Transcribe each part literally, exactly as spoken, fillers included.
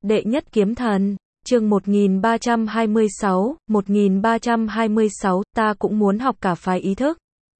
Đệ nhất kiếm thần, chương một nghìn ba trăm hai mươi sáu, một nghìn ba trăm hai mươi sáu, ta cũng muốn học cả phái ý thức.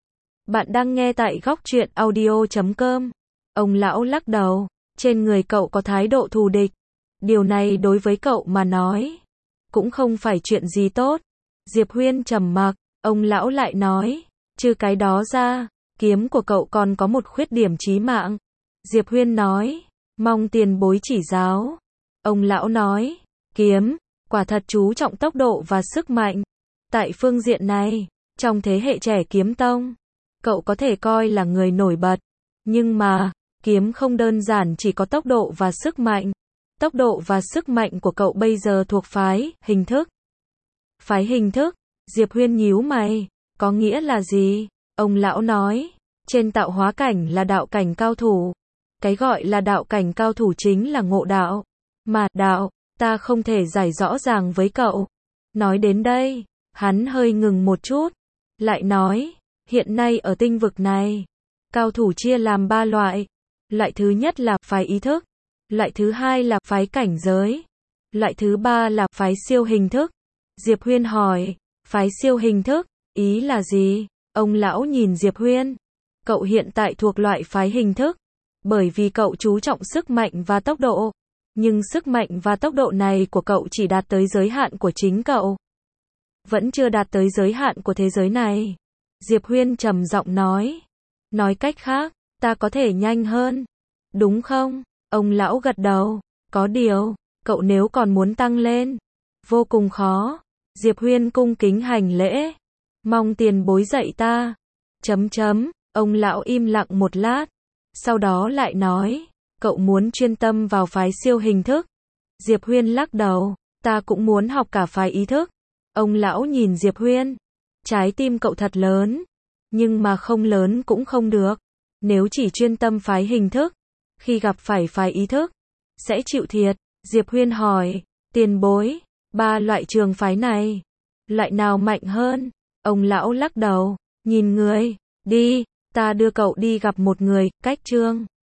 Bạn đang nghe tại góc truyện audio chấm com. Ông lão lắc đầu, trên người cậu có thái độ thù địch. Điều này đối với cậu mà nói, cũng không phải chuyện gì tốt. Diệp Huyên trầm mặc, ông lão lại nói, trừ cái đó ra, kiếm của cậu còn có một khuyết điểm chí mạng. Diệp Huyên nói, mong tiền bối chỉ giáo. Ông lão nói, kiếm, quả thật chú trọng tốc độ và sức mạnh. Tại phương diện này, trong thế hệ trẻ kiếm tông, cậu có thể coi là người nổi bật. Nhưng mà, kiếm không đơn giản chỉ có tốc độ và sức mạnh. Tốc độ và sức mạnh của cậu bây giờ thuộc phái, hình thức. Phái hình thức, Diệp Huyên nhíu mày, có nghĩa là gì? Ông lão nói, trên tạo hóa cảnh là đạo cảnh cao thủ. Cái gọi là đạo cảnh cao thủ chính là ngộ đạo. Mà, đạo, ta không thể giải rõ ràng với cậu. Nói đến đây, hắn hơi ngừng một chút. Lại nói, hiện nay ở tinh vực này, cao thủ chia làm ba loại. Loại thứ nhất là phái ý thức. Loại thứ hai là phái cảnh giới. Loại thứ ba là phái siêu hình thức. Diệp Huyên hỏi, phái siêu hình thức, ý là gì? Ông lão nhìn Diệp Huyên. Cậu hiện tại thuộc loại phái hình thức. Bởi vì cậu chú trọng sức mạnh và tốc độ. Nhưng sức mạnh và tốc độ này của cậu chỉ đạt tới giới hạn của chính cậu. Vẫn chưa đạt tới giới hạn của thế giới này. Diệp Huyên trầm giọng nói. Nói cách khác, ta có thể nhanh hơn. Đúng không? Ông lão gật đầu. Có điều, cậu nếu còn muốn tăng lên, vô cùng khó. Diệp Huyên cung kính hành lễ. Mong tiền bối dạy ta. Chấm chấm, ông lão im lặng một lát. Sau đó lại nói, cậu muốn chuyên tâm vào phái siêu hình thức. Diệp Huyên lắc đầu, ta cũng muốn học cả phái ý thức. Ông lão nhìn Diệp Huyên. Trái tim cậu thật lớn. Nhưng mà không lớn cũng không được. Nếu chỉ chuyên tâm phái hình thức, khi gặp phải phái ý thức, sẽ chịu thiệt. Diệp Huyên hỏi, tiền bối, ba loại trường phái này, loại nào mạnh hơn? Ông lão lắc đầu, nhìn người, đi, ta đưa cậu đi gặp một người, cách Trương